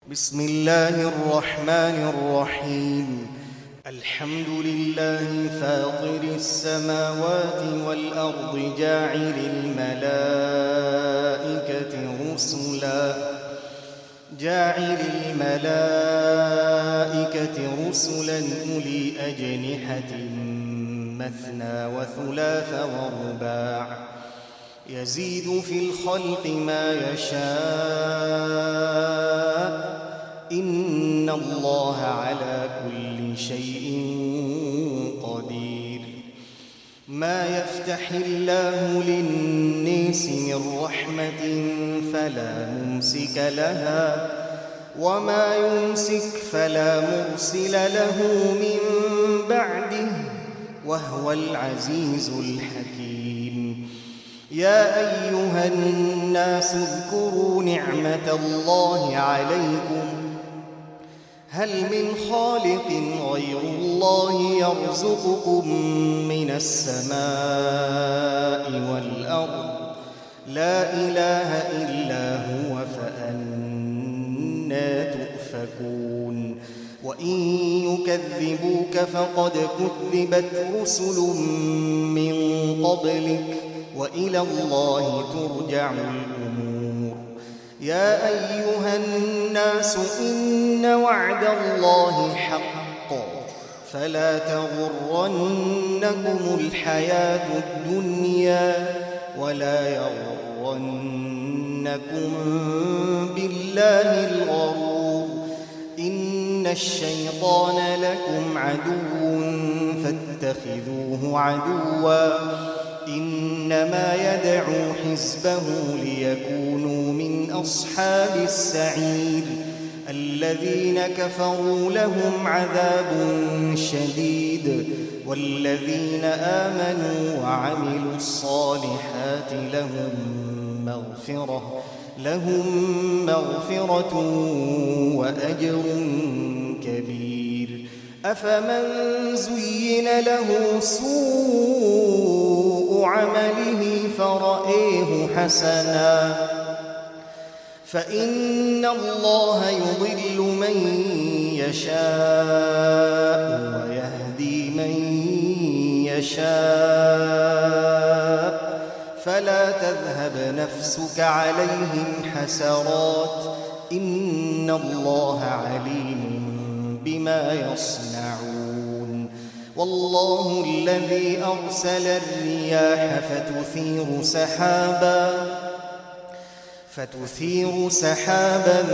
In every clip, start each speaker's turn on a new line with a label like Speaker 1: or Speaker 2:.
Speaker 1: بسم الله الرحمن الرحيم. الحمد لله فاطر السماوات والأرض جاعل الملائكة رسلا أولي أجنحة مثنى وثلاث ورباع يزيد في الخلق ما يشاء إن الله على كل شيء قدير. ما يفتح الله للناس من رحمة فلا ممسك لها وما يمسك فلا مرسل له من بعده وهو العزيز الحكيم. يا أيها الناس اذكروا نعمة الله عليكم هل من خالق غير الله يرزقكم من السماء والأرض لا إله إلا هو فأنى تؤفكون. وإن يكذبوك فقد كذبت رسل من قبلك وإلى الله ترجع الأمور. يا أيها الناس إن وعد الله حق فلا تغرنكم الحياة الدنيا ولا يغرنكم بالله الغرور. إن الشيطان لكم عدو فاتخذوه عدوا إنما يدعو حزبه ليكونوا من أصحاب السعير. الذين كفروا لهم عذاب شديد والذين آمنوا وعملوا الصالحات لهم مغفرة وأجر كبير. أفمن زين له سوء عمله فرآه حسنا فإن الله يضل من يشاء ويهدي من يشاء فلا تذهب نفسك عليهم حسرات إن الله عليم بما يصنعون. والله الذي أرسل الرياح فتثير سحابا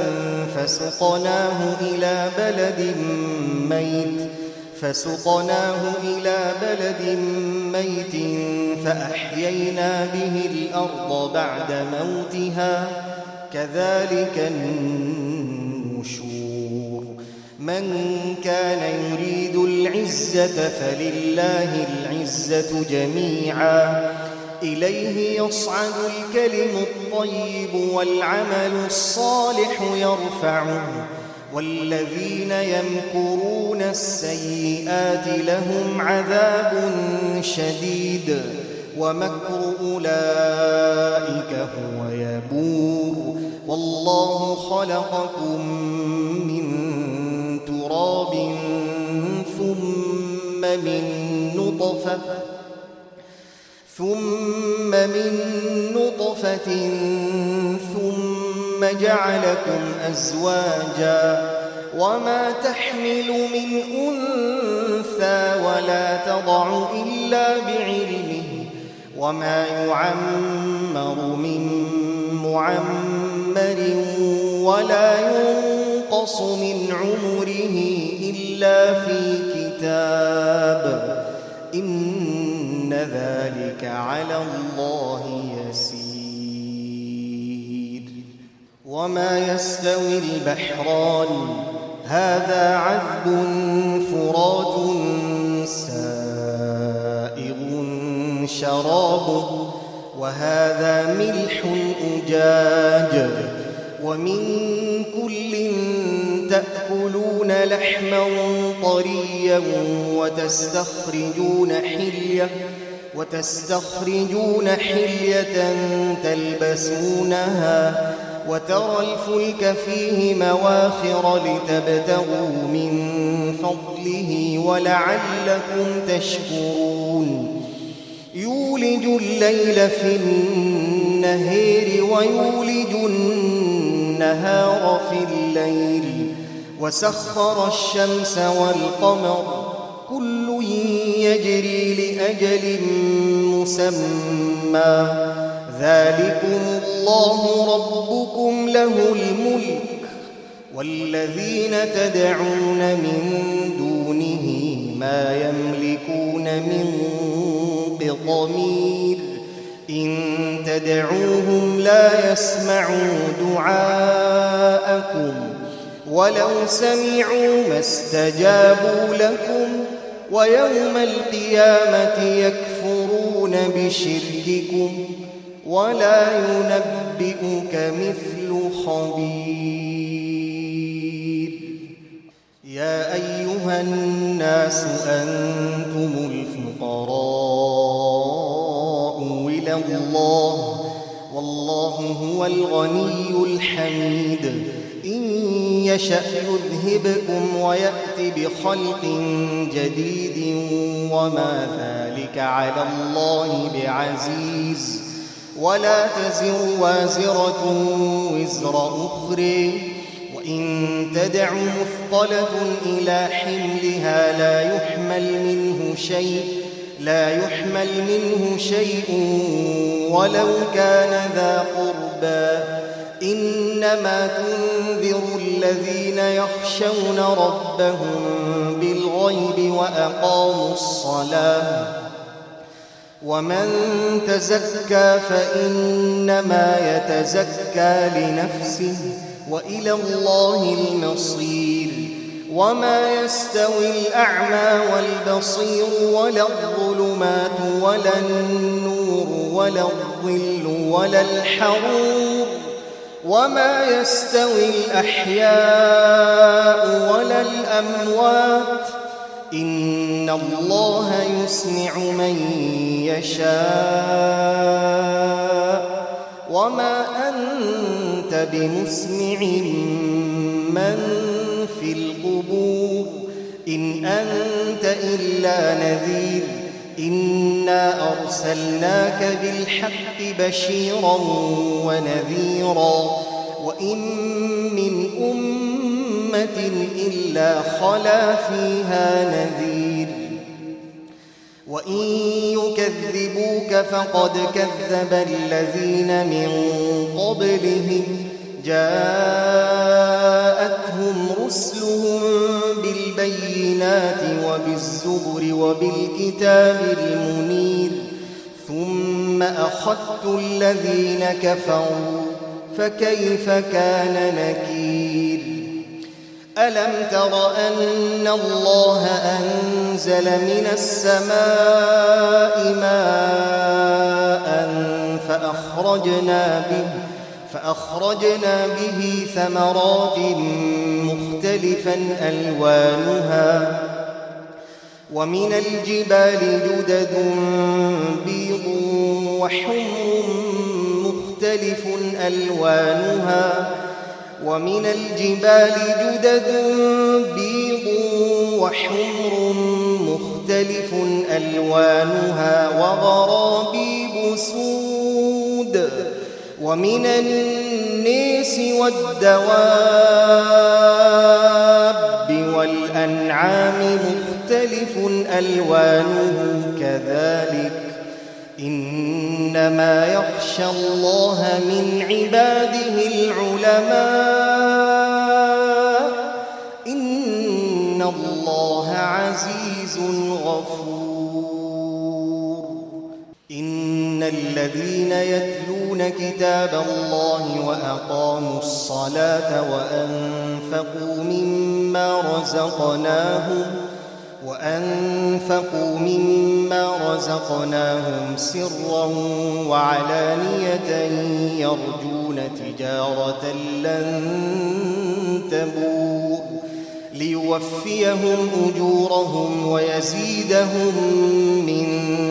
Speaker 1: فسقناه إلى بلد ميت فأحيينا به الأرض بعد موتها كذلك النشور. من كان يريد العزة فلله العزة جميعا إليه يصعد الكلم الطيب والعمل الصالح يرفعه والذين يمكرون السيئات لهم عذاب شديد ومكر أولئك هو يبور. والله خلقكم من تراب ثم من نطفة ثم جعلكم أزواجا وما تحمل من أنثى ولا تضع إلا بعلمه وما يعمر من معمر ولا ينقص من عمره إلا في كتاب إن ذلك على الله يسير. وما يستوي البحران هذا عذب فرات سائغ شرابه وهذا ملح أجاج ومن كل تأكلون لحما طريا وتستخرجون حلية تلبسونها وترى الفلك فيه مواخر لتبتغوا من فضله ولعلكم تشكرون يولج الليل في النهار ويولج النهار في الليل وسخر الشمس والقمر كل يجري لأجل مسمى ذلكم الله ربكم له الملك والذين تدعون من دونه ما يملكون من قطمير إن تدعوهم لا يسمعوا دعاءكم ولو سمعوا ما استجابوا لكم ويوم القيامة يكفرون بشرككم ولا ينبئك مثل خبير يا أيها الناس أنتم الفقراء إلى الله والله هو الغني الحميد إن يشأ يذهبكم ويأت بخلق جديد وما ذلك على الله بعزيز ولا تزر وازرة وزر أخرى وإن تدع مثقلة إلى حملها لا يحمل منه شيء ولو كان ذا قربى إنما تنذر الذين يخشون ربهم بالغيب وأقاموا الصلاة ومن تزكى فإنما يتزكى لنفسه وإلى الله المصير وما يستوي الأعمى والبصير ولا الظلمات ولا النور ولا الظل ولا الحرور وما يستوي الأحياء ولا الأموات إن الله يسمع من يشاء وما أنت بمسمع من في القبور إن أنت إلا نذير إنا أرسلناك بالحق بشيرا ونذيرا وإن من أمة إلا خلا فيها نذير وإن يكذبوك فقد كذب الذين من قبلهم جاءتهم رسلهم بالبينات وبالزبر وبالكتاب المنير ثم أخذت الذين كفروا فكيف كان نكير ألم تر أن الله أنزل من السماء ماء فأخرجنا به ثمرات مختلفا ألوانها ومن الجبال جدد بيض وحمر مختلف ألوانها ومن الجبال جدد بيض وحمر مختلف ألوانها وغرابيب سود ومن الناس والدواب والأنعام مختلف ألوانه كذلك إنما يخشى الله من عباده العلماء إن الله عزيز غفور إن الذين يتلون كتاب الله وأقاموا الصلاة وأنفقوا مما رزقناهم سرا وعلانية يرجون تجارة لن تبور ليوفيهم أجورهم ويزيدهم من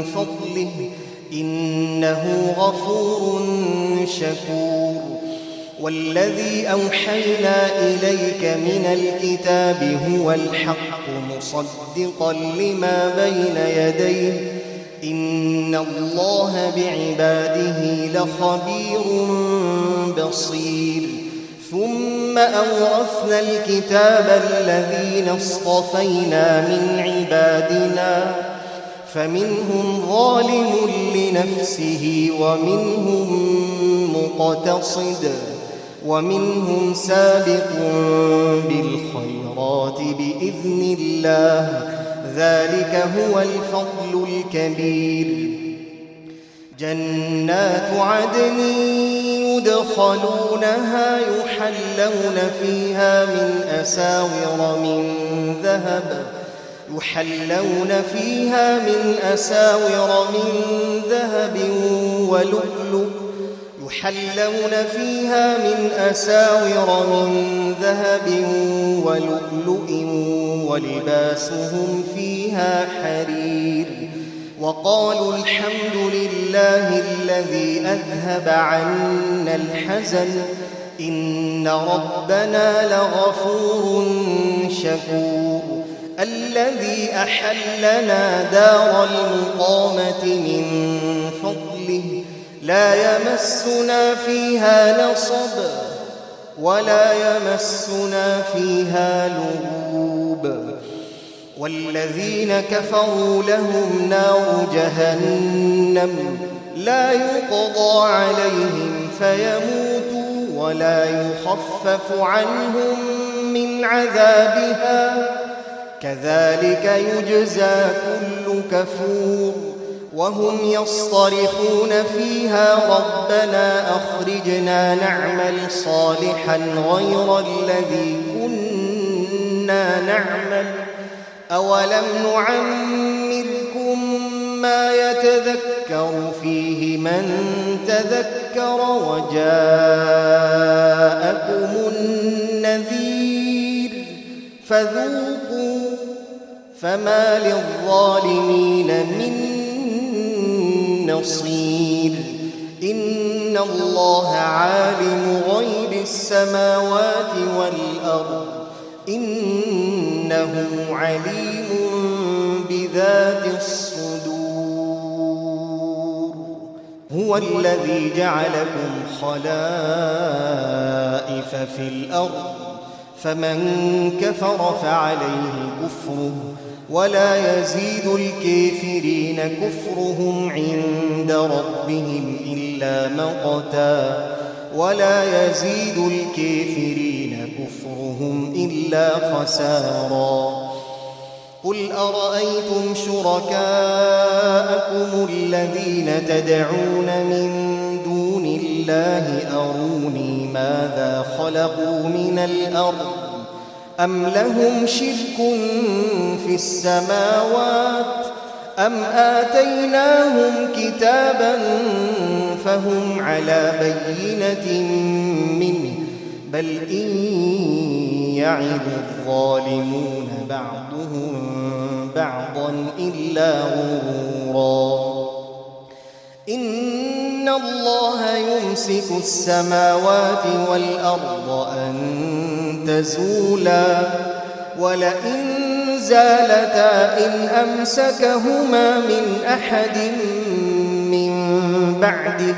Speaker 1: فضله إنه غفور شكور والذي أوحينا إليك من الكتاب هو الحق مصدقا لما بين يديه إن الله بعباده لخبير بصير ثم أورثنا الكتاب الذين اصطفينا من عبادنا فمنهم ظالم لنفسه ومنهم مقتصد ومنهم سابق بالخيرات بإذن الله ذلك هو الفضل الكبير جنات عدن يدخلونها يحلون فيها من أساور من ذهب ولؤلؤ ولباسهم فيها حرير وقالوا الحمد لله الذي أذهب عنا الحزن إن ربنا لغفور شكور الذي أحلنا دار المقامة من فضله لا يمسنا فيها نصب ولا يمسنا فيها لغوب والذين كفروا لهم نار جهنم لا يقضى عليهم فيموتوا ولا يخفف عنهم من عذابها كذلك يجزى كل كفور وهم يصطرخون فيها ربنا أخرجنا نعمل صالحا غير الذي كنا نعمل أولم نعمركم ما يتذكر فيه من تذكر وجاءكم النذير فذوقوا فما للظالمين من نصير إن الله عالم غيب السماوات والأرض إنه عليم بذات الصدور هو الذي جعلكم خلائف في الأرض فمن كفر فعليه كفره ولا يزيد الكافرين كفرهم عند ربهم إلا مقتا ولا يزيد الكافرين كفرهم إلا خسارا قل أرأيتم شركاءكم الذين تدعون من دون الله أروني ماذا خلقوا من الأرض أم لهم شرك في السماوات أم آتيناهم كتابا فهم على بينة منه بل إن يعد الظالمون بعضهم بعضا إلا غرورا إن الله يمسك السماوات والأرض أن تزولا ولئن زالتا إن أمسكهما من أحد من بعده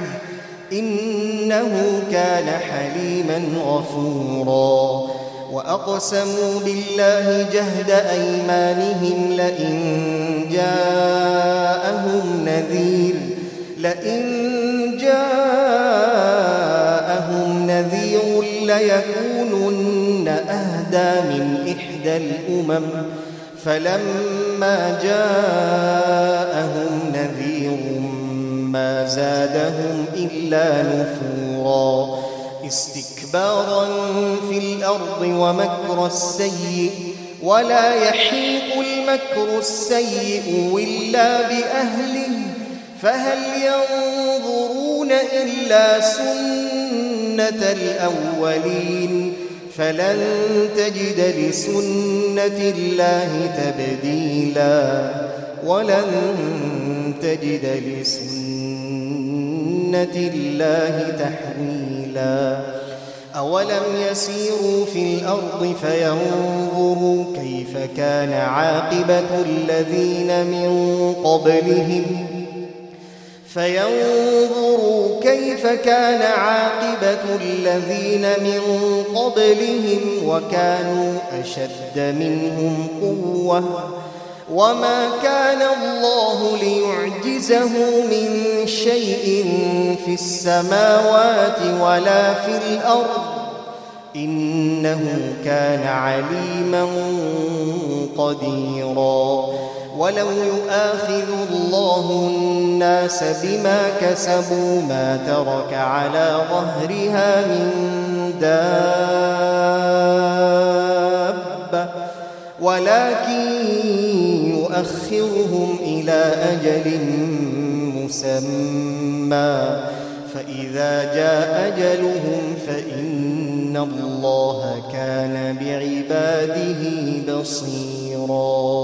Speaker 1: إنه كان حليما غفورا وأقسموا بالله جهد أيمانهم لئن جاءهم نذير ليكونن أهدى من إحدى الأمم فلما جاءهم نذير ما زادهم إلا نفورا استكبارا في الأرض ومكر السيء ولا يحيق المكر السيء إلا بأهله فهل ينظرون إلا سنة الأولين فلن تجد لسنة الله تبديلا ولن تجد لسنة الله تحويلا أولم يسيروا في الأرض فينظروا كيف كان عاقبة الذين من قبلهم وكانوا أشد منهم قوة وما كان الله ليعجزه من شيء في السماوات ولا في الأرض إنه كان عليما قديرا. ولو يؤاخذ الله الناس بما كسبوا ما ترك على ظهرها من دابة ولكن يؤخرهم إلى أجل مسمى فإذا جاء أجلهم فإن الله كان بعباده بصيرا.